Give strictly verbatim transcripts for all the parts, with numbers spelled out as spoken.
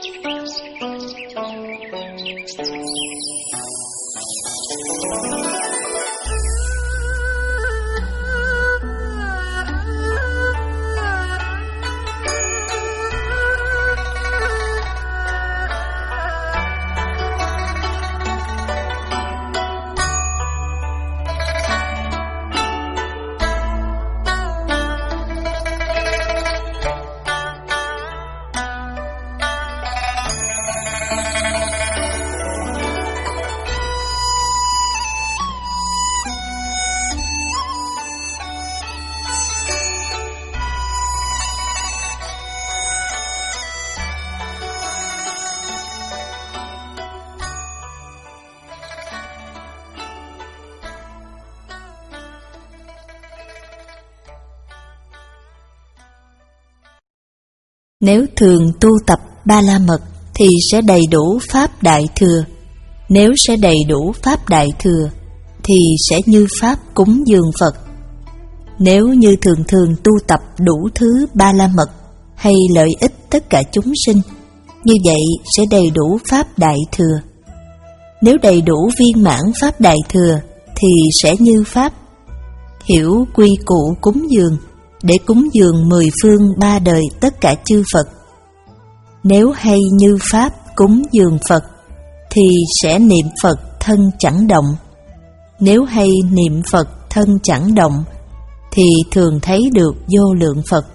Nếu thường tu tập Ba La Mật thì sẽ đầy đủ Pháp Đại Thừa. Nếu sẽ đầy đủ Pháp Đại Thừa thì sẽ như Pháp cúng dường Phật. Nếu như thường thường tu tập đủ thứ Ba La Mật hay lợi ích tất cả chúng sinh, như vậy sẽ đầy đủ Pháp Đại Thừa. Nếu đầy đủ viên mãn Pháp Đại Thừa thì sẽ như Pháp. Hiểu quy củ cúng dường để cúng dường mười phương ba đời tất cả chư Phật. Nếu hay như Pháp cúng dường Phật thì sẽ niệm Phật thân chẳng động. Nếu hay niệm Phật thân chẳng động thì thường thấy được vô lượng Phật.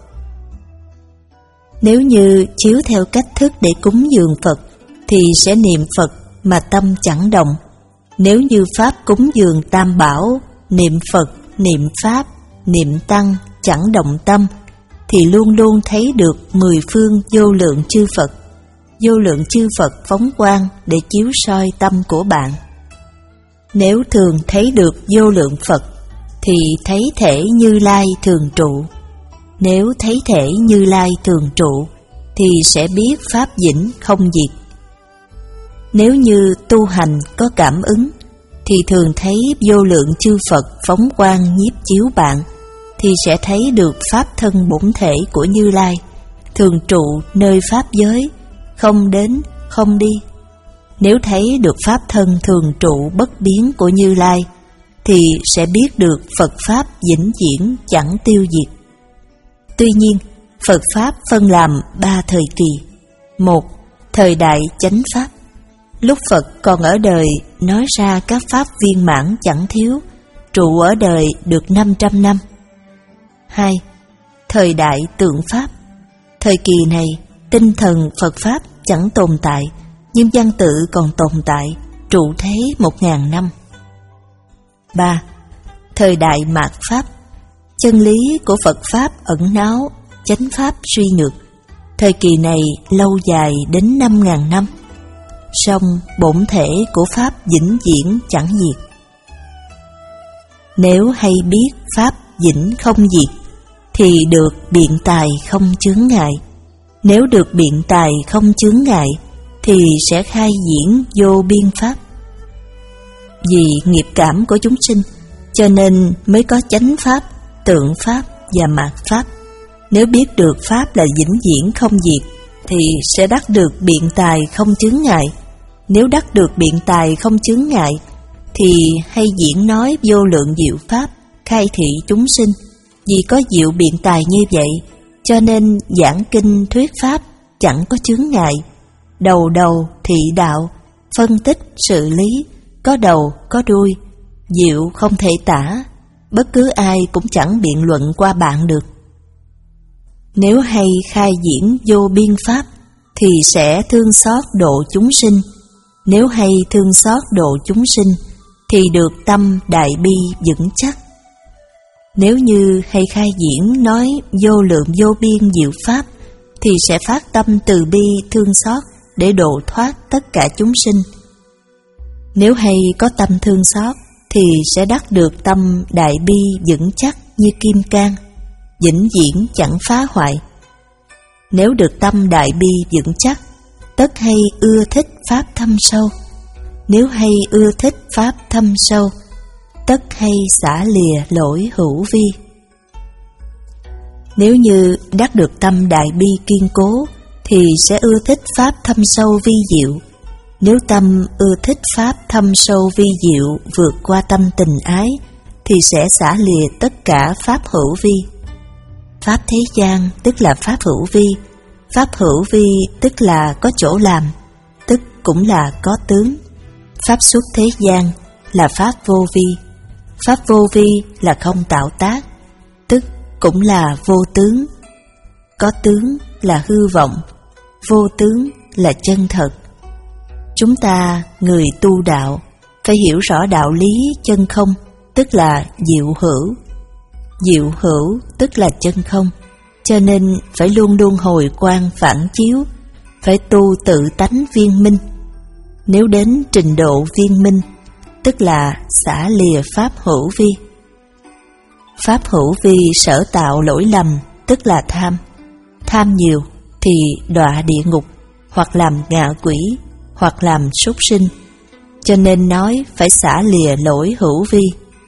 Nếu như chiếu theo cách thức để cúng dường Phật thì sẽ niệm Phật mà tâm chẳng động. Nếu như Pháp cúng dường Tam Bảo, niệm Phật, niệm Pháp, niệm Tăng chẳng động tâm thì luôn luôn thấy được mười phương vô lượng chư Phật. Vô lượng chư Phật phóng quang để chiếu soi tâm của bạn. Nếu thường thấy được vô lượng Phật thì thấy thể Như Lai thường trụ. Nếu thấy thể Như Lai thường trụ thì sẽ biết Pháp vĩnh không diệt. Nếu như tu hành có cảm ứng thì thường thấy vô lượng chư Phật phóng quang nhiếp chiếu bạn, thì sẽ thấy được Pháp thân bổn thể của Như Lai, thường trụ nơi Pháp giới, không đến, không đi. Nếu thấy được Pháp thân thường trụ bất biến của Như Lai, thì sẽ biết được Phật Pháp vĩnh viễn chẳng tiêu diệt. Tuy nhiên, Phật Pháp phân làm ba thời kỳ. Một, thời đại chánh Pháp. Lúc Phật còn ở đời nói ra các Pháp viên mãn chẳng thiếu, trụ ở đời được năm trăm năm. Hai, thời đại tượng Pháp. Thời kỳ này, tinh thần Phật Pháp chẳng tồn tại, nhưng văn tự còn tồn tại, trụ thế một ngàn năm. Ba, thời đại mạt Pháp. Chân lý của Phật Pháp ẩn náu, chánh Pháp suy nhược. Thời kỳ này lâu dài đến năm ngàn năm. Song bổn thể của Pháp vĩnh viễn chẳng diệt. Nếu hay biết Pháp vĩnh không diệt, thì được biện tài không chướng ngại. Nếu được biện tài không chướng ngại, thì sẽ khai diễn vô biên Pháp. Vì nghiệp cảm của chúng sinh, cho nên mới có chánh Pháp, tượng Pháp và mạt Pháp. Nếu biết được Pháp là vĩnh viễn không diệt, thì sẽ đắc được biện tài không chướng ngại. Nếu đắc được biện tài không chướng ngại, thì hay diễn nói vô lượng diệu Pháp, khai thị chúng sinh. Vì có diệu biện tài như vậy, cho nên giảng kinh thuyết Pháp chẳng có chướng ngại. Đầu đầu thị đạo, phân tích sự lý, có đầu có đuôi, diệu không thể tả, bất cứ ai cũng chẳng biện luận qua bạn được. Nếu hay khai diễn vô biên Pháp, thì sẽ thương xót độ chúng sinh. Nếu hay thương xót độ chúng sinh, thì được tâm đại bi vững chắc. Nếu như hay khai diễn nói vô lượng vô biên diệu Pháp, thì sẽ phát tâm từ bi thương xót để độ thoát tất cả chúng sinh. Nếu hay có tâm thương xót, thì sẽ đắc được tâm đại bi vững chắc như kim cang, vĩnh viễn chẳng phá hoại. Nếu được tâm đại bi vững chắc, tất hay ưa thích Pháp thâm sâu. Nếu hay ưa thích Pháp thâm sâu, tất hay xả lìa lỗi hữu vi. Nếu như đắc được tâm đại bi kiên cố, thì sẽ ưa thích pháp thâm sâu vi diệu. Nếu tâm ưa thích pháp thâm sâu vi diệu vượt qua tâm tình ái, thì sẽ xả lìa tất cả pháp hữu vi. Pháp thế gian tức là pháp hữu vi, pháp hữu vi tức là có chỗ làm, tức cũng là có tướng. Pháp xuất thế gian là pháp vô vi, pháp vô vi là không tạo tác, tức cũng là vô tướng. Có tướng là hư vọng, vô tướng là chân thật. Chúng ta, người tu đạo, phải hiểu rõ đạo lý chân không, tức là diệu hữu. Diệu hữu tức là chân không, cho nên phải luôn luôn hồi quang phản chiếu, phải tu tự tánh viên minh. Nếu đến trình độ viên minh, tức là xả lìa pháp hữu vi. Pháp hữu vi sở tạo lỗi lầm, tức là tham. Tham nhiều thì đọa địa ngục, hoặc làm ngạ quỷ, hoặc làm súc sinh. Cho nên nói phải xả lìa lỗi hữu vi.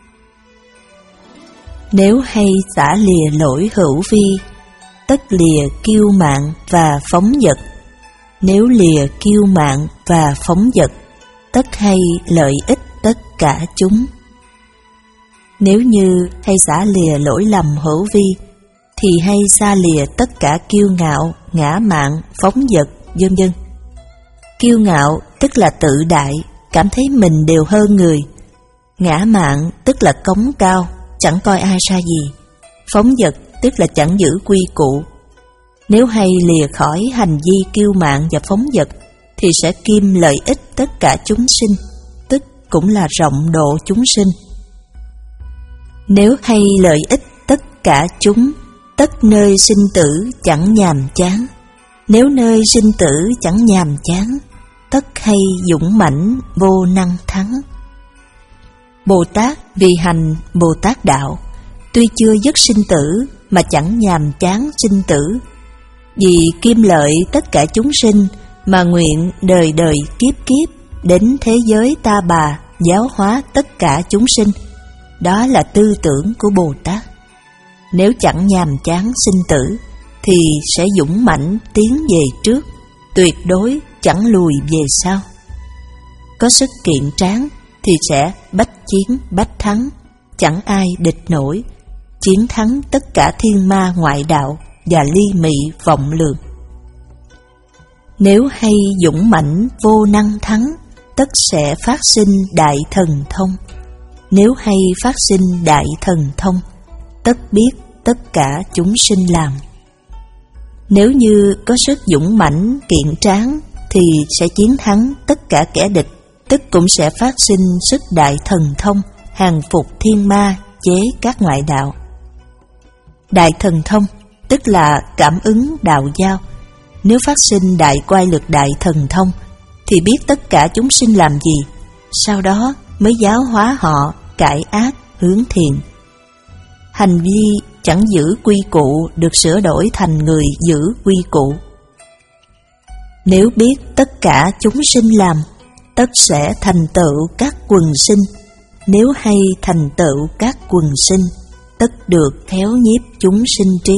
Nếu hay xả lìa lỗi hữu vi, tất lìa kiêu mạn và phóng dật. Nếu lìa kiêu mạn và phóng dật, tất hay lợi ích tất cả chúng. Nếu như hay xả lìa lỗi lầm hữu vi, thì hay xa lìa tất cả kiêu ngạo, ngã mạn, phóng dật, vân vân. Kiêu ngạo tức là tự đại, cảm thấy mình đều hơn người. Ngã mạn tức là cống cao, chẳng coi ai ra gì. Phóng dật tức là chẳng giữ quy củ. Nếu hay lìa khỏi hành vi kiêu mạn và phóng dật, thì sẽ kiêm lợi ích tất cả chúng sinh, tức cũng là rộng độ chúng sinh. Nếu hay lợi ích tất cả chúng, tất nơi sinh tử chẳng nhàm chán. Nếu nơi sinh tử chẳng nhàm chán, tất hay dũng mãnh vô năng thắng. Bồ Tát vì hành Bồ Tát đạo, tuy chưa dứt sinh tử mà chẳng nhàm chán sinh tử. Vì kiêm lợi tất cả chúng sinh mà nguyện đời đời kiếp kiếp đến thế giới ta bà giáo hóa tất cả chúng sinh. Đó là tư tưởng của Bồ Tát. Nếu chẳng nhàm chán sinh tử, thì sẽ dũng mãnh tiến về trước, tuyệt đối chẳng lùi về sau. Có sức kiện tráng thì sẽ bách chiến bách thắng, chẳng ai địch nổi, chiến thắng tất cả thiên ma ngoại đạo và ly mị vọng lường. Nếu hay dũng mãnh vô năng thắng, tất sẽ phát sinh đại thần thông. Nếu hay phát sinh đại thần thông, tất biết tất cả chúng sinh làm. Nếu như có sức dũng mãnh kiện tráng, thì sẽ chiến thắng tất cả kẻ địch, tức cũng sẽ phát sinh sức đại thần thông, hàng phục thiên ma, chế các ngoại đạo. Đại thần thông tức là cảm ứng đạo giao. Nếu phát sinh đại quay lực đại thần thông, thì biết tất cả chúng sinh làm gì, sau đó mới giáo hóa họ cải ác hướng thiện. Hành vi chẳng giữ quy củ được sửa đổi thành người giữ quy củ. Nếu biết tất cả chúng sinh làm, tất sẽ thành tựu các quần sinh. Nếu hay thành tựu các quần sinh, tất được khéo nhiếp chúng sinh trí.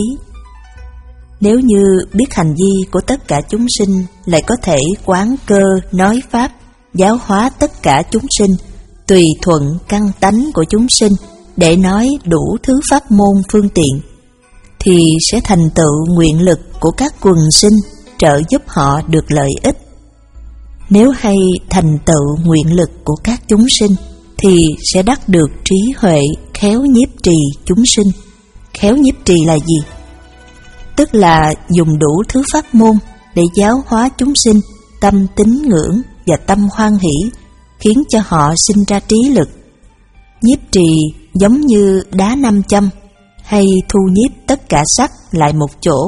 Nếu như biết hành vi của tất cả chúng sinh, lại có thể quán cơ nói pháp, giáo hóa tất cả chúng sinh, tùy thuận căn tánh của chúng sinh, để nói đủ thứ pháp môn phương tiện, thì sẽ thành tựu nguyện lực của các quần sinh, trợ giúp họ được lợi ích. Nếu hay thành tựu nguyện lực của các chúng sinh, thì sẽ đắc được trí huệ khéo nhiếp trì chúng sinh. Khéo nhiếp trì là gì? Tức là dùng đủ thứ pháp môn để giáo hóa chúng sinh tâm tín ngưỡng và tâm hoan hỷ, khiến cho họ sinh ra trí lực. Nhiếp trì giống như đá nam châm, hay thu nhiếp tất cả sắc lại một chỗ.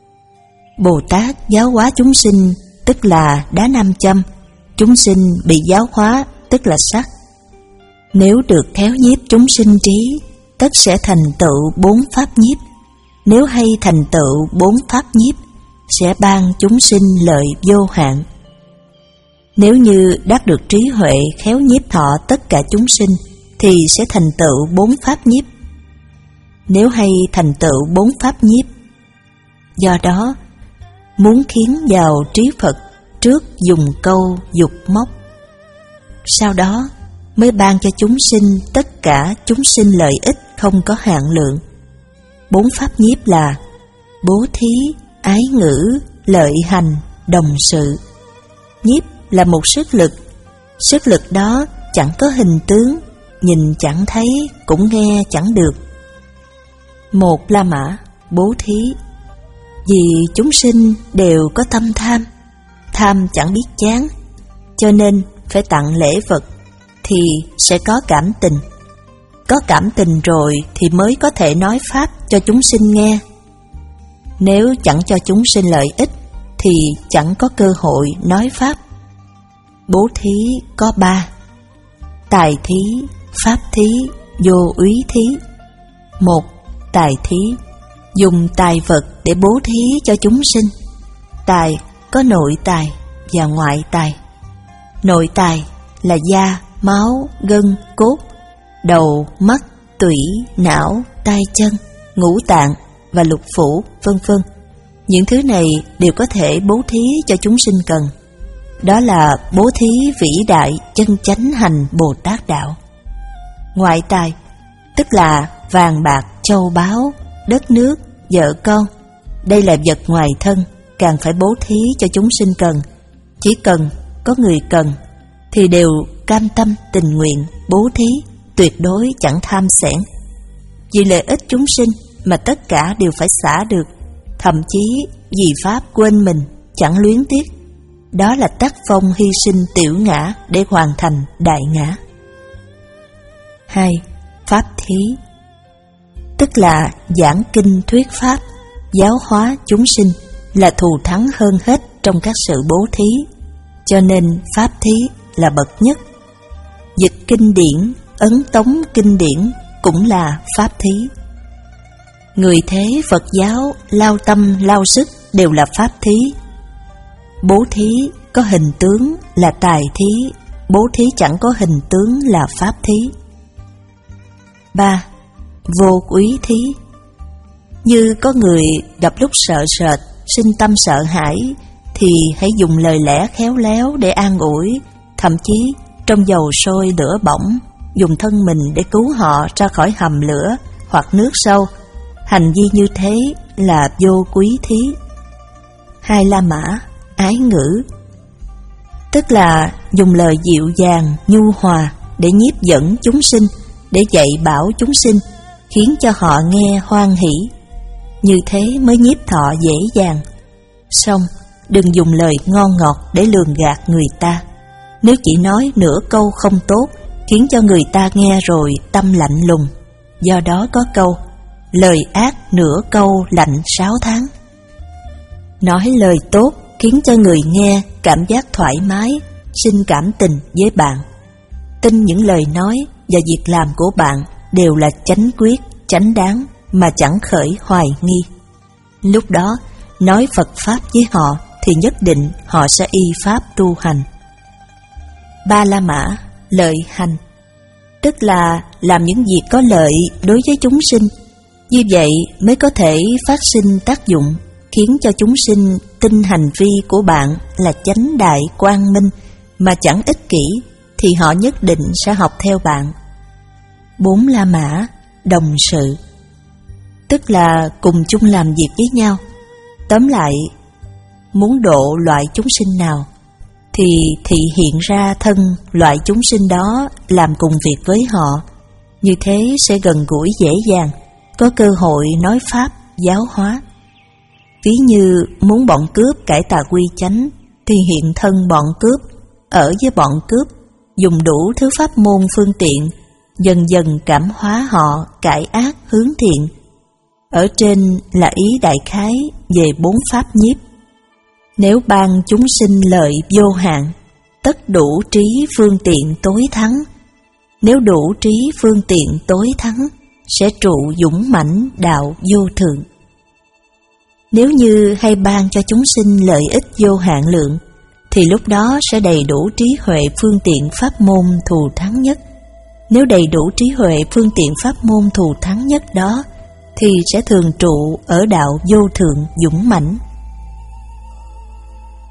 Bồ Tát giáo hóa chúng sinh tức là đá nam châm, chúng sinh bị giáo hóa tức là sắc. Nếu được khéo nhiếp chúng sinh trí, tất sẽ thành tựu bốn pháp nhiếp. Nếu hay thành tựu bốn pháp nhiếp, sẽ ban chúng sinh lợi vô hạn. Nếu như đắc được trí huệ khéo nhiếp thọ tất cả chúng sinh, thì sẽ thành tựu bốn pháp nhiếp. Nếu hay thành tựu bốn pháp nhiếp, do đó muốn khiến vào trí Phật trước dùng câu dục móc. Sau đó mới ban cho chúng sinh tất cả chúng sinh lợi ích không có hạn lượng. Bốn pháp nhiếp là bố thí, ái ngữ, lợi hành, đồng sự. Nhiếp là một sức lực. Sức lực đó chẳng có hình tướng, nhìn chẳng thấy, cũng nghe chẳng được. Một La Mã, bố thí. Vì chúng sinh đều có tâm tham, tham chẳng biết chán, cho nên phải tặng lễ vật thì sẽ có cảm tình. Có cảm tình rồi thì mới có thể nói pháp cho chúng sinh nghe. Nếu chẳng cho chúng sinh lợi ích thì chẳng có cơ hội nói pháp. Bố thí có ba: tài thí, pháp thí, vô úy thí. Một, tài thí, dùng tài vật để bố thí cho chúng sinh. Tài có nội tài và ngoại tài. Nội tài là da, máu, gân, cốt, đầu, mắt, tủy, não, tay chân, ngũ tạng và lục phủ, vân vân. Những thứ này đều có thể bố thí cho chúng sinh cần. Đó là bố thí vĩ đại chân chánh hành Bồ Tát đạo. Ngoại tài tức là vàng bạc, châu báu, đất nước, vợ con. Đây là vật ngoài thân, càng phải bố thí cho chúng sinh cần. Chỉ cần có người cần thì đều cam tâm tình nguyện bố thí, tuyệt đối chẳng tham xẻn. Vì lợi ích chúng sinh mà tất cả đều phải xả được, thậm chí vì pháp quên mình, chẳng luyến tiếc. Đó là tác phong hy sinh tiểu ngã để hoàn thành đại ngã. Hai, pháp thí tức là giảng kinh thuyết pháp, giáo hóa chúng sinh là thù thắng hơn hết trong các sự bố thí, cho nên pháp thí là bậc nhất. Dịch kinh điển, ấn tống kinh điển cũng là pháp thí. Người thế Phật giáo lao tâm lao sức đều là pháp thí. Bố thí có hình tướng là tài thí, bố thí chẳng có hình tướng là pháp thí. Ba, vô úy thí. Như có người gặp lúc sợ sệt, sinh tâm sợ hãi, thì hãy dùng lời lẽ khéo léo để an ủi, thậm chí trong dầu sôi lửa bỏng, dùng thân mình để cứu họ ra khỏi hầm lửa hoặc nước sâu. Hành vi như thế là vô quý thí. Hai La Mã, ái ngữ tức là dùng lời dịu dàng, nhu hòa để nhiếp dẫn chúng sinh, để dạy bảo chúng sinh, khiến cho họ nghe hoan hỷ. Như thế mới nhiếp thọ dễ dàng. Song đừng dùng lời ngon ngọt để lường gạt người ta. Nếu chỉ nói nửa câu không tốt, khiến cho người ta nghe rồi tâm lạnh lùng. Do đó có câu, lời ác nửa câu lạnh sáu tháng. Nói lời tốt khiến cho người nghe cảm giác thoải mái, sinh cảm tình với bạn. Tin những lời nói và việc làm của bạn đều là chánh quyết, chánh đáng mà chẳng khởi hoài nghi. Lúc đó, nói Phật Pháp với họ thì nhất định họ sẽ y Pháp tu hành. Ba La Mã, lợi hành tức là làm những việc có lợi đối với chúng sinh. Như vậy mới có thể phát sinh tác dụng, khiến cho chúng sinh tin hành vi của bạn là chánh đại quang minh mà chẳng ích kỷ, thì họ nhất định sẽ học theo bạn. Bốn La Mã, đồng sự tức là cùng chung làm việc với nhau. Tóm lại, muốn độ loại chúng sinh nào thì thị hiện ra thân loại chúng sinh đó làm cùng việc với họ. Như thế sẽ gần gũi dễ dàng, có cơ hội nói pháp, giáo hóa. Ví như muốn bọn cướp cải tà quy chánh thì hiện thân bọn cướp, ở với bọn cướp, dùng đủ thứ pháp môn phương tiện, dần dần cảm hóa họ cải ác hướng thiện. Ở trên là ý đại khái về bốn pháp nhiếp. Nếu ban chúng sinh lợi vô hạn, tất đủ trí phương tiện tối thắng. Nếu đủ trí phương tiện tối thắng, sẽ trụ dũng mãnh đạo vô thượng. Nếu như hay ban cho chúng sinh lợi ích vô hạn lượng, thì lúc đó sẽ đầy đủ trí huệ phương tiện pháp môn thù thắng nhất. Nếu đầy đủ trí huệ phương tiện pháp môn thù thắng nhất đó, thì sẽ thường trụ ở đạo vô thượng dũng mãnh.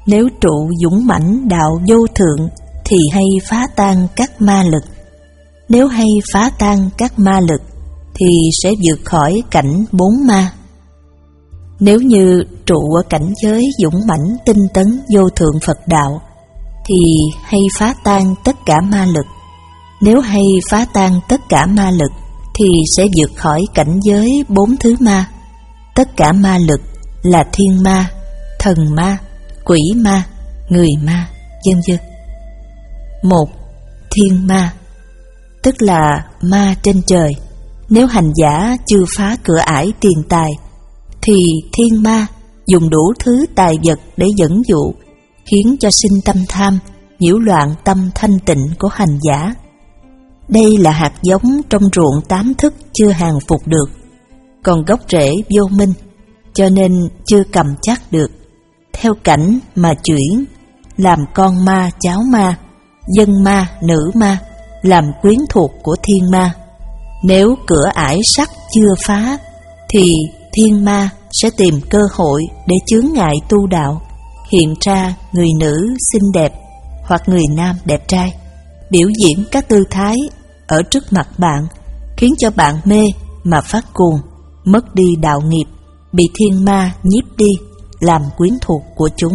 Nếu trụ dũng mãnh đạo vô thượng thì hay phá tan các ma lực. Nếu hay phá tan các ma lực thì sẽ vượt khỏi cảnh bốn ma. Nếu như trụ ở cảnh giới dũng mãnh tinh tấn vô thượng Phật đạo thì hay phá tan tất cả ma lực. Nếu hay phá tan tất cả ma lực thì sẽ vượt khỏi cảnh giới bốn thứ ma. Tất cả ma lực là thiên ma, thần ma, quỷ ma, người ma, vân vân. Một, thiên ma, tức là ma trên trời. Nếu hành giả chưa phá cửa ải tiền tài thì thiên ma dùng đủ thứ tài vật để dẫn dụ, khiến cho sinh tâm tham, nhiễu loạn tâm thanh tịnh của hành giả. Đây là hạt giống trong ruộng tám thức chưa hàng phục được, còn gốc rễ vô minh, cho nên chưa cầm chắc được. Theo cảnh mà chuyển, làm con ma cháu ma, dân ma nữ ma, làm quyến thuộc của thiên ma. Nếu cửa ải sắt chưa phá thì thiên ma sẽ tìm cơ hội để chướng ngại tu đạo, hiện ra người nữ xinh đẹp hoặc người nam đẹp trai, biểu diễn các tư thái ở trước mặt bạn, khiến cho bạn mê mà phát cuồng, mất đi đạo nghiệp, bị thiên ma nhiếp đi, làm quyến thuộc của chúng.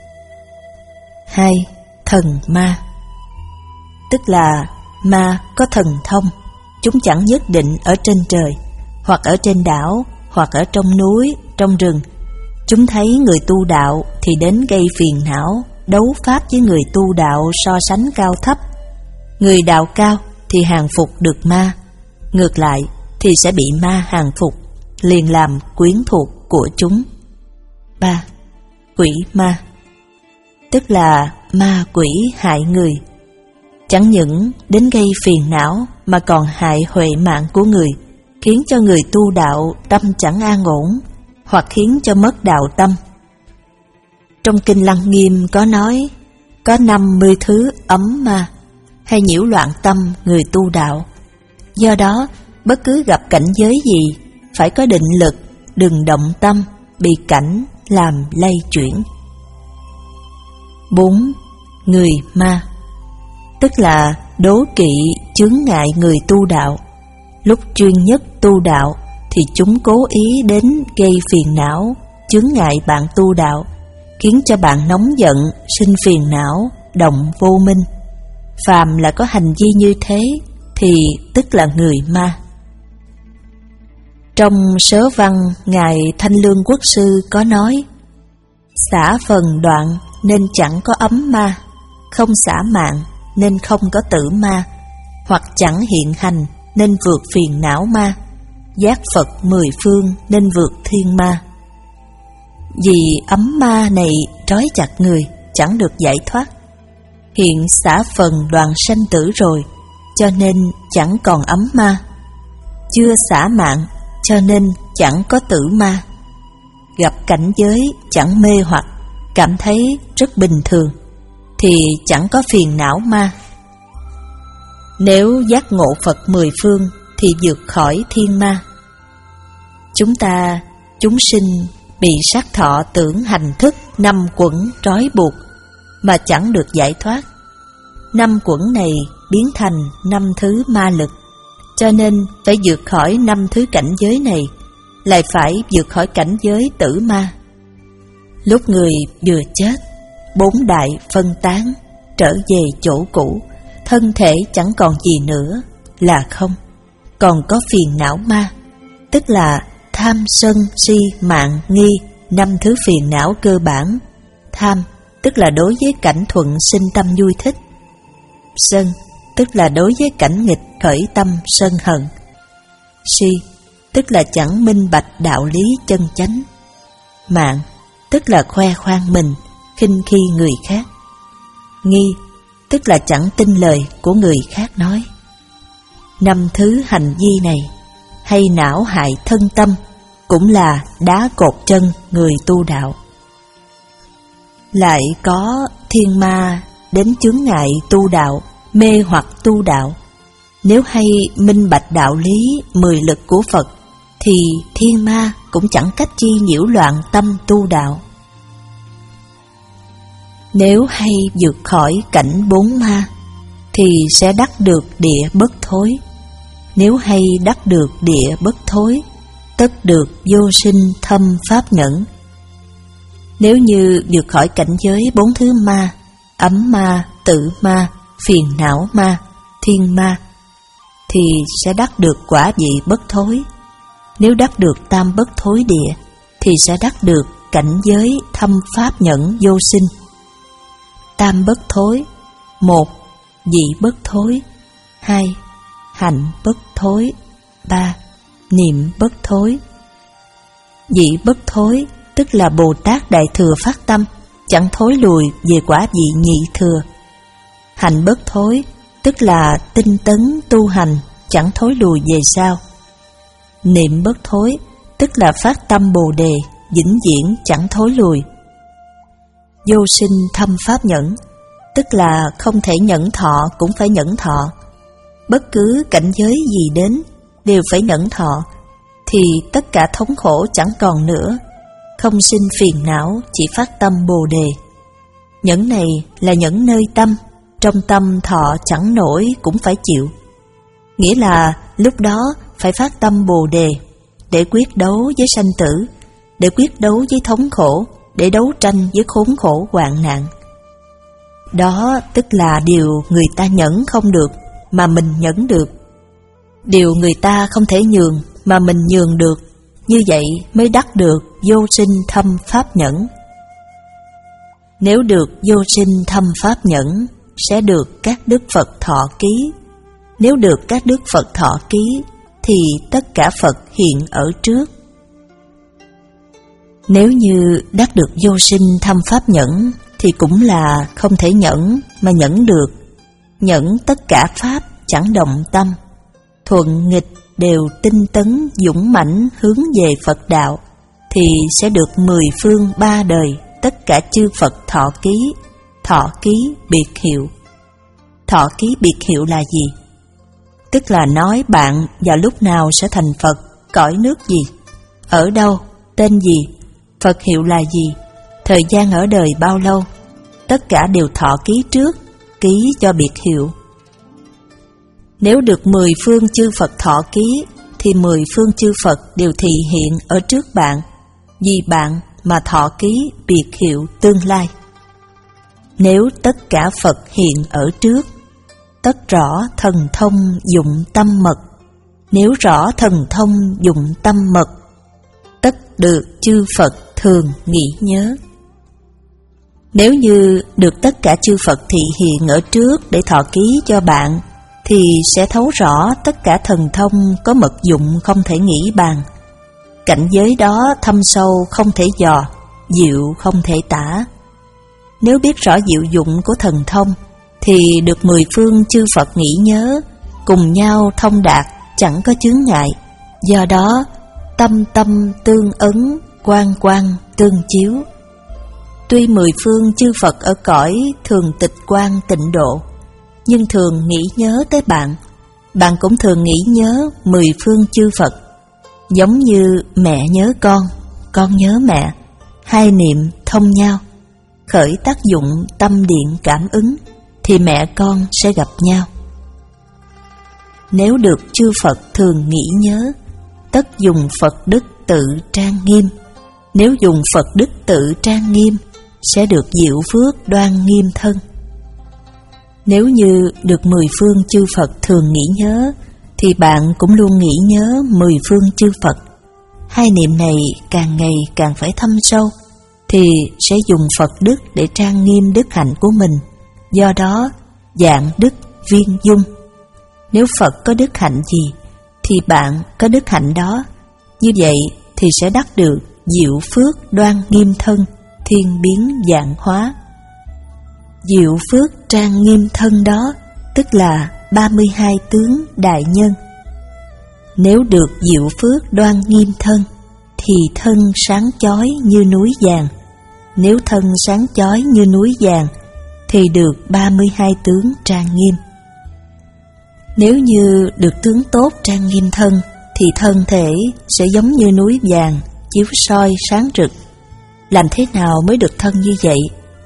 Hai, thần ma, tức là ma có thần thông. Chúng chẳng nhất định ở trên trời, hoặc ở trên đảo, hoặc ở trong núi, trong rừng. Chúng thấy người tu đạo thì đến gây phiền não, đấu pháp với người tu đạo so sánh cao thấp. Người đạo cao thì hàng phục được ma, ngược lại thì sẽ bị ma hàng phục, liền làm quyến thuộc của chúng. Ba, quỷ ma, tức là ma quỷ hại người. Chẳng những đến gây phiền não mà còn hại huệ mạng của người, khiến cho người tu đạo tâm chẳng an ổn, hoặc khiến cho mất đạo tâm. Trong Kinh Lăng Nghiêm có nói, có năm mươi thứ ấm ma, hay nhiễu loạn tâm người tu đạo. Do đó, bất cứ gặp cảnh giới gì, phải có định lực, đừng động tâm, bị cảnh làm lay chuyển. Bốn, người ma, tức là đố kỵ chướng ngại người tu đạo. Lúc chuyên nhất tu đạo thì chúng cố ý đến gây phiền não, chướng ngại bạn tu đạo, khiến cho bạn nóng giận, sinh phiền não, động vô minh. Phàm là có hành vi như thế thì tức là người ma. Trong sớ văn Ngài Thanh Lương Quốc Sư có nói, xả phần đoạn nên chẳng có ấm ma, không xả mạng nên không có tử ma, hoặc chẳng hiện hành nên vượt phiền não ma, giác Phật mười phương nên vượt thiên ma. Vì ấm ma này trói chặt người, chẳng được giải thoát. Hiện xả phần đoàn sanh tử rồi, cho nên chẳng còn ấm ma. Chưa xả mạng, cho nên chẳng có tử ma. Gặp cảnh giới chẳng mê hoặc, cảm thấy rất bình thường, thì chẳng có phiền não ma. Nếu giác ngộ Phật mười phương thì vượt khỏi thiên ma. Chúng ta, chúng sinh bị sắc thọ tưởng hành thức năm quẩn trói buộc mà chẳng được giải thoát. Năm quẩn này biến thành năm thứ ma lực, cho nên phải vượt khỏi năm thứ cảnh giới này, lại phải vượt khỏi cảnh giới tử ma. Lúc người vừa chết, bốn đại phân tán, trở về chỗ cũ, thân thể chẳng còn gì nữa, là không. Còn có phiền não ma, tức là tham sân si mạng nghi, năm thứ phiền não cơ bản. Tham tức là đối với cảnh thuận sinh tâm vui thích. Sân tức là đối với cảnh nghịch khởi tâm sân hận. Si tức là chẳng minh bạch đạo lý chân chánh. Mạng tức là khoe khoang mình, khinh khi người khác. Nghi tức là chẳng tin lời của người khác nói. Năm thứ hành vi này hay não hại thân tâm, cũng là đá cột chân người tu đạo. Lại có thiên ma đến chướng ngại tu đạo, mê hoặc tu đạo. Nếu hay minh bạch đạo lý mười lực của Phật, thì thiên ma cũng chẳng cách chi nhiễu loạn tâm tu đạo. Nếu hay vượt khỏi cảnh bốn ma thì sẽ đắc được địa bất thối. Nếu hay đắc được địa bất thối, tất được vô sinh thâm pháp nhẫn. Nếu như vượt khỏi cảnh giới bốn thứ ma, ấm ma, tử ma, phiền não ma, thiên ma, thì sẽ đắc được quả vị bất thối. Nếu đắc được tam bất thối địa, thì sẽ đắc được cảnh giới thâm pháp nhẫn vô sinh. Tam bất thối: một. Vị bất thối. Hai. Hạnh bất thối. Ba. Niệm bất thối. Vị bất thối tức là Bồ Tát Đại Thừa phát tâm, chẳng thối lùi về quả vị nhị thừa. Hạnh bất thối tức là tinh tấn tu hành, chẳng thối lùi về sau. Niệm bất thối tức là phát tâm Bồ Đề, vĩnh viễn chẳng thối lùi. Vô sinh thâm pháp nhẫn tức là không thể nhẫn thọ cũng phải nhẫn thọ. Bất cứ cảnh giới gì đến đều phải nhẫn thọ, thì tất cả thống khổ chẳng còn nữa, không sinh phiền não, chỉ phát tâm Bồ Đề. Nhẫn này là nhẫn nơi tâm, trong tâm thọ chẳng nổi cũng phải chịu. Nghĩa là lúc đó phải phát tâm Bồ Đề để quyết đấu với sanh tử, để quyết đấu với thống khổ, để đấu tranh với khốn khổ hoạn nạn. Đó tức là điều người ta nhẫn không được mà mình nhẫn được, điều người ta không thể nhường mà mình nhường được. Như vậy mới đắc được vô sinh thâm pháp nhẫn. Nếu được vô sinh thâm pháp nhẫn, sẽ được các đức Phật thọ ký. Nếu được các đức Phật thọ ký, thì tất cả Phật hiện ở trước. Nếu như đắc được vô sinh thâm pháp nhẫn, thì cũng là không thể nhẫn mà nhẫn được. Nhẫn tất cả pháp chẳng động tâm, thuận nghịch đều tinh tấn dũng mãnh hướng về Phật đạo, thì sẽ được mười phương ba đời tất cả chư Phật thọ ký. Thọ ký biệt hiệu. Thọ ký biệt hiệu là gì? Tức là nói bạn vào lúc nào sẽ thành Phật, cõi nước gì, ở đâu, tên gì, Phật hiệu là gì, thời gian ở đời bao lâu, tất cả đều thọ ký trước, ký cho biệt hiệu. Nếu được mười phương chư Phật thọ ký, thì mười phương chư Phật đều thị hiện ở trước bạn, vì bạn mà thọ ký biệt hiệu tương lai. Nếu tất cả Phật hiện ở trước, tất rõ thần thông dụng tâm mật. Nếu rõ thần thông dụng tâm mật, tất được chư Phật thường nghĩ nhớ. Nếu như được tất cả chư Phật thị hiện ở trước để thọ ký cho bạn, thì sẽ thấu rõ tất cả thần thông có mật dụng không thể nghĩ bàn. Cảnh giới đó thâm sâu không thể dò, diệu không thể tả. Nếu biết rõ diệu dụng của thần thông, thì được mười phương chư Phật nghĩ nhớ, cùng nhau thông đạt, chẳng có chướng ngại. Do đó, tâm tâm tương ấn, quang quang tương chiếu. Tuy mười phương chư Phật ở cõi thường tịch quan tịnh độ, nhưng thường nghĩ nhớ tới bạn, bạn cũng thường nghĩ nhớ mười phương chư Phật. Giống như mẹ nhớ con, con nhớ mẹ, hai niệm thông nhau, khởi tác dụng tâm điện cảm ứng, thì mẹ con sẽ gặp nhau. Nếu được chư Phật thường nghĩ nhớ, tất dùng Phật đức tự trang nghiêm. Nếu dùng Phật đức tự trang nghiêm, sẽ được diệu phước đoan nghiêm thân. Nếu như được mười phương chư Phật thường nghĩ nhớ, thì bạn cũng luôn nghĩ nhớ mười phương chư Phật. Hai niệm này càng ngày càng phải thâm sâu, thì sẽ dùng Phật đức để trang nghiêm đức hạnh của mình. Do đó, dạng đức viên dung. Nếu Phật có đức hạnh gì, thì bạn có đức hạnh đó. Như vậy thì sẽ đắc được diệu phước đoan nghiêm thân, thiên biến vạn hóa. Diệu phước trang nghiêm thân đó, tức là ba mươi hai tướng đại nhân. Nếu được diệu phước đoan nghiêm thân, thì thân sáng chói như núi vàng. Nếu thân sáng chói như núi vàng, thì được ba mươi hai tướng trang nghiêm. Nếu như được tướng tốt trang nghiêm thân, thì thân thể sẽ giống như núi vàng, chiếu soi sáng rực. Làm thế nào mới được thân như vậy? Thì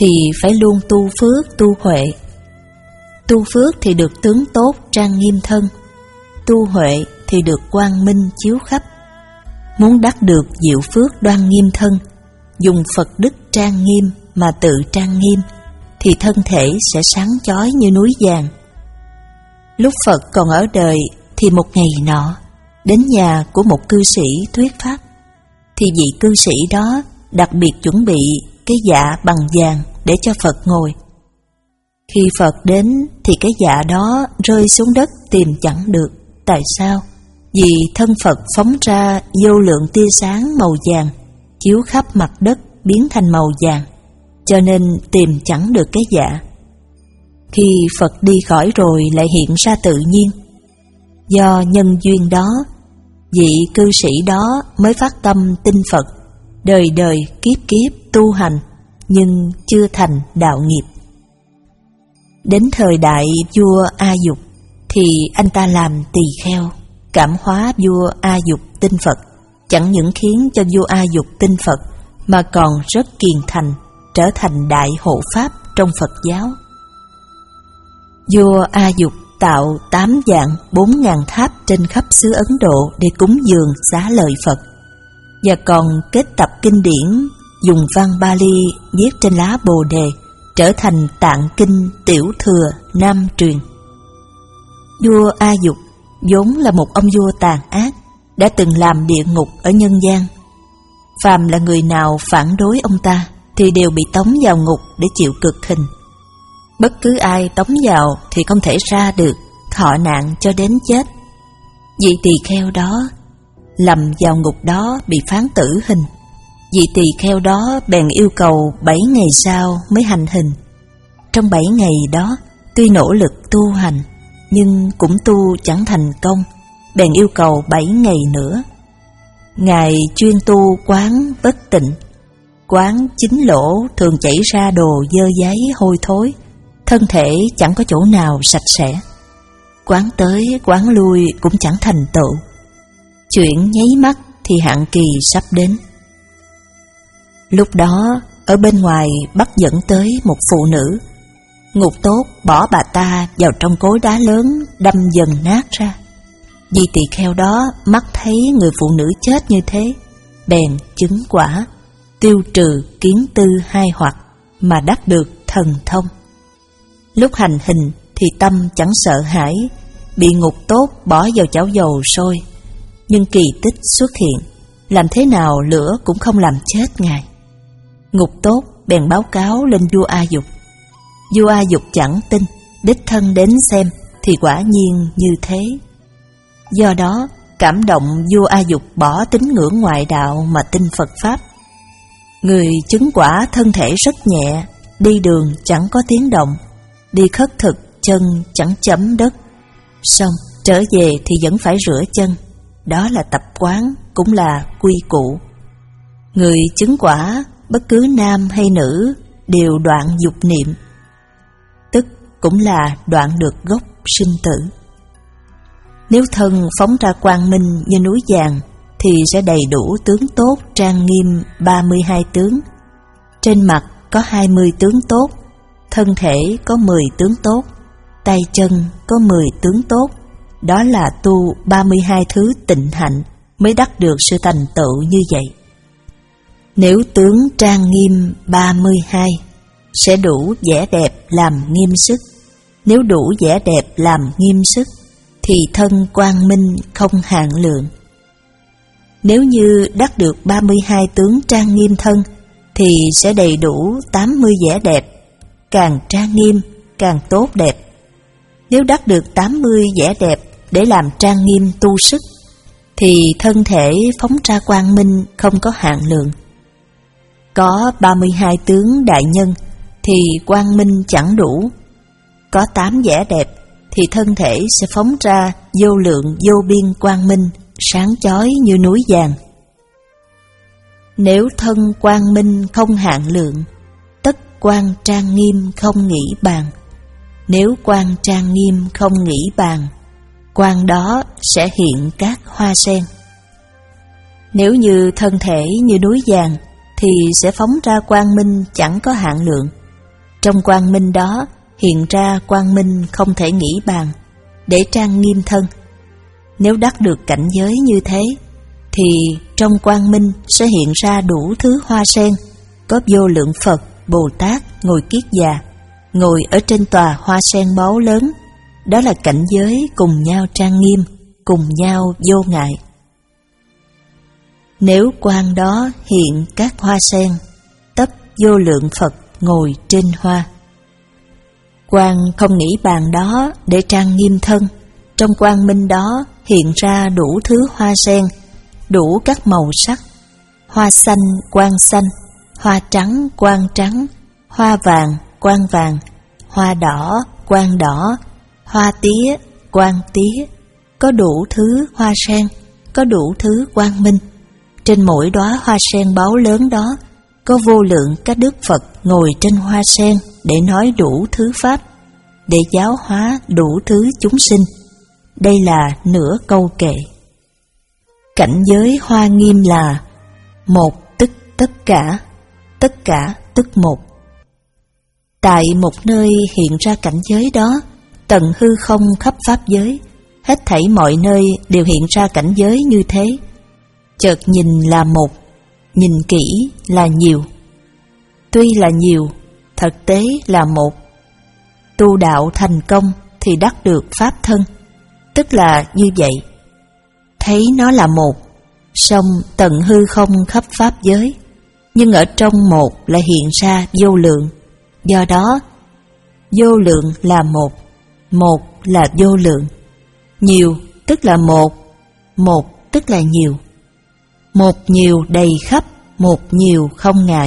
thì phải luôn tu phước, tu huệ. Tu phước thì được tướng tốt trang nghiêm thân, tu huệ thì được quang minh chiếu khắp. Muốn đắc được diệu phước đoan nghiêm thân, dùng Phật đức trang nghiêm mà tự trang nghiêm, thì thân thể sẽ sáng chói như núi vàng. Lúc Phật còn ở đời thì một ngày nọ đến nhà của một cư sĩ thuyết pháp, thì vị cư sĩ đó đặc biệt chuẩn bị cái dạ bằng vàng để cho Phật ngồi. Khi Phật đến thì cái dạ đó rơi xuống đất tìm chẳng được. Tại sao? Vì thân Phật phóng ra vô lượng tia sáng màu vàng chiếu khắp mặt đất biến thành màu vàng, cho nên tìm chẳng được cái dạ. Khi Phật đi khỏi rồi lại hiện ra tự nhiên. Do nhân duyên đó, vị cư sĩ đó mới phát tâm tin Phật, đời đời kiếp kiếp tu hành, nhưng chưa thành đạo nghiệp. Đến thời đại vua A Dục thì anh ta làm tỳ kheo, cảm hóa vua A Dục tin Phật. Chẳng những khiến cho vua A Dục tin Phật, mà còn rất kiền thành, trở thành đại hộ pháp trong Phật giáo. Vua A Dục tạo tám vạn bốn ngàn tháp trên khắp xứ Ấn Độ để cúng dường xá lợi Phật, và còn kết tập kinh điển dùng văn Bali viết trên lá Bồ đề, trở thành tạng kinh tiểu thừa nam truyền. Vua A Dục vốn là một ông vua tàn ác, đã từng làm địa ngục ở nhân gian. Phàm là người nào phản đối ông ta thì đều bị tống vào ngục để chịu cực hình. Bất cứ ai tống vào thì không thể ra được, thọ nạn cho đến chết. Vị tỳ kheo đó lầm vào ngục đó bị phán tử hình. Vị tỳ kheo đó bèn yêu cầu bảy ngày sau mới hành hình. Trong bảy ngày đó, tuy nỗ lực tu hành, nhưng cũng tu chẳng thành công, bèn yêu cầu bảy ngày nữa. Ngài chuyên tu quán bất tịnh. Quán chính lỗ thường chảy ra đồ dơ dáy hôi thối, thân thể chẳng có chỗ nào sạch sẽ. Quán tới quán lui cũng chẳng thành tựu. Chuyện nháy mắt thì hạn kỳ sắp đến. Lúc đó ở bên ngoài bắt dẫn tới một phụ nữ. Ngục tốt bỏ bà ta vào trong cối đá lớn, đâm dần nát ra. Vị tỳ kheo đó mắt thấy người phụ nữ chết như thế, bèn chứng quả, tiêu trừ kiến tư hai hoặc, mà đắc được thần thông. Lúc hành hình thì tâm chẳng sợ hãi, bị ngục tốt bỏ vào chảo dầu sôi, nhưng kỳ tích xuất hiện, làm thế nào lửa cũng không làm chết Ngài. Ngục tốt bèn báo cáo lên vua A Dục. Vua A Dục chẳng tin, đích thân đến xem thì quả nhiên như thế. Do đó cảm động, vua A Dục bỏ tín ngưỡng ngoại đạo mà tin Phật Pháp. Người chứng quả thân thể rất nhẹ, đi đường chẳng có tiếng động, đi khất thực chân chẳng chấm đất. Xong trở về thì vẫn phải rửa chân. Đó là tập quán, cũng là quy củ. Người chứng quả, bất cứ nam hay nữ, đều đoạn dục niệm, tức cũng là đoạn được gốc sinh tử. Nếu thân phóng ra quang minh như núi vàng, thì sẽ đầy đủ tướng tốt trang nghiêm ba mươi hai tướng. Trên mặt có hai mươi tướng tốt, thân thể có mười tướng tốt, tay chân có mười tướng tốt. Đó là tu ba mươi hai thứ tịnh hạnh mới đắc được sự thành tựu như vậy. Nếu tướng trang nghiêm ba mươi hai, sẽ đủ vẻ đẹp làm nghiêm sức. Nếu đủ vẻ đẹp làm nghiêm sức, thì thân quang minh không hạn lượng. Nếu như đắc được ba mươi hai tướng trang nghiêm thân, thì sẽ đầy đủ tám mươi vẻ đẹp, càng trang nghiêm càng tốt đẹp. Nếu đắc được tám mươi vẻ đẹp để làm trang nghiêm tu sức, thì thân thể phóng ra quang minh không có hạn lượng. Có ba mươi hai tướng đại nhân thì quang minh chẳng đủ. Có tám vẻ đẹp thì thân thể sẽ phóng ra vô lượng vô biên quang minh, sáng chói như núi vàng. Nếu thân quang minh không hạn lượng, tất quang trang nghiêm không nghĩ bàn. Nếu quang trang nghiêm không nghĩ bàn, quang đó sẽ hiện các hoa sen. Nếu như thân thể như núi vàng, thì sẽ phóng ra quang minh chẳng có hạn lượng. Trong quang minh đó hiện ra quang minh không thể nghĩ bàn, để trang nghiêm thân. Nếu đắc được cảnh giới như thế, thì trong quang minh sẽ hiện ra đủ thứ hoa sen, có vô lượng Phật, Bồ Tát ngồi kiết già, ngồi ở trên tòa hoa sen báu lớn. Đó là cảnh giới cùng nhau trang nghiêm, cùng nhau vô ngại. Nếu quang đó hiện các hoa sen, tất vô lượng Phật ngồi trên hoa. Quang không nghĩ bàn đó để trang nghiêm thân. Trong quang minh đó hiện ra đủ thứ hoa sen, đủ các màu sắc. Hoa xanh, quang xanh. Hoa trắng, quang trắng. Hoa vàng, quang vàng. Hoa đỏ, quang đỏ. Hoa tía, quang tía. Có đủ thứ hoa sen, có đủ thứ quang minh. Trên mỗi đóa hoa sen báu lớn đó, có vô lượng các đức Phật ngồi trên hoa sen để nói đủ thứ pháp, để giáo hóa đủ thứ chúng sinh. Đây là nửa câu kệ. Cảnh giới hoa nghiêm là một tức tất cả, tất cả tức một. Tại một nơi hiện ra cảnh giới đó, tận hư không khắp pháp giới, hết thảy mọi nơi đều hiện ra cảnh giới như thế. Chợt nhìn là một, nhìn kỹ là nhiều. Tuy là nhiều, thực tế là một. Tu đạo thành công thì đắc được pháp thân, tức là như vậy. Thấy nó là một, song tận hư không khắp pháp giới, nhưng ở trong một lại hiện ra vô lượng. Do đó, vô lượng là một, một là vô lượng. Nhiều tức là một, một tức là nhiều. Một nhiều đầy khắp, một nhiều không ngại.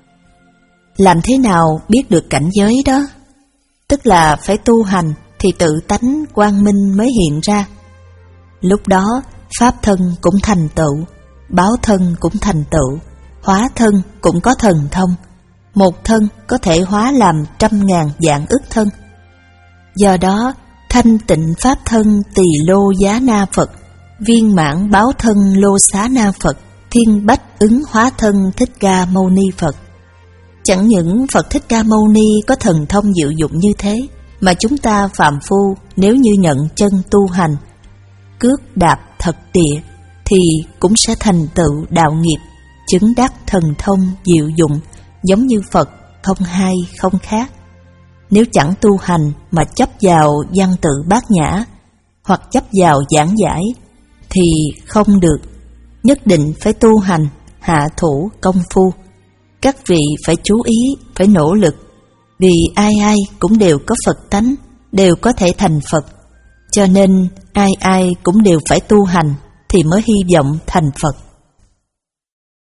Làm thế nào biết được cảnh giới đó? Tức là phải tu hành thì tự tánh quang minh mới hiện ra. Lúc đó pháp thân cũng thành tựu, báo thân cũng thành tựu, hóa thân cũng có thần thông. Một thân có thể hóa làm trăm ngàn vạn ức thân. Do đó thanh tịnh pháp thân tỳ lô giá na Phật, viên mãn báo thân lô xá na Phật, thiên bách ứng hóa thân Thích Ca Mâu Ni Phật. Chẳng những Phật Thích Ca Mâu Ni có thần thông diệu dụng như thế, mà chúng ta phàm phu nếu như nhận chân tu hành, cước đạp thật địa, thì cũng sẽ thành tựu đạo nghiệp, chứng đắc thần thông diệu dụng, giống như Phật, không hai không khác. Nếu chẳng tu hành mà chấp vào văn tự bát nhã, hoặc chấp vào giảng giải, thì không được. Nhất định phải tu hành, hạ thủ công phu. Các vị phải chú ý, phải nỗ lực, vì ai ai cũng đều có Phật tánh, đều có thể thành Phật. Cho nên ai ai cũng đều phải tu hành thì mới hy vọng thành Phật.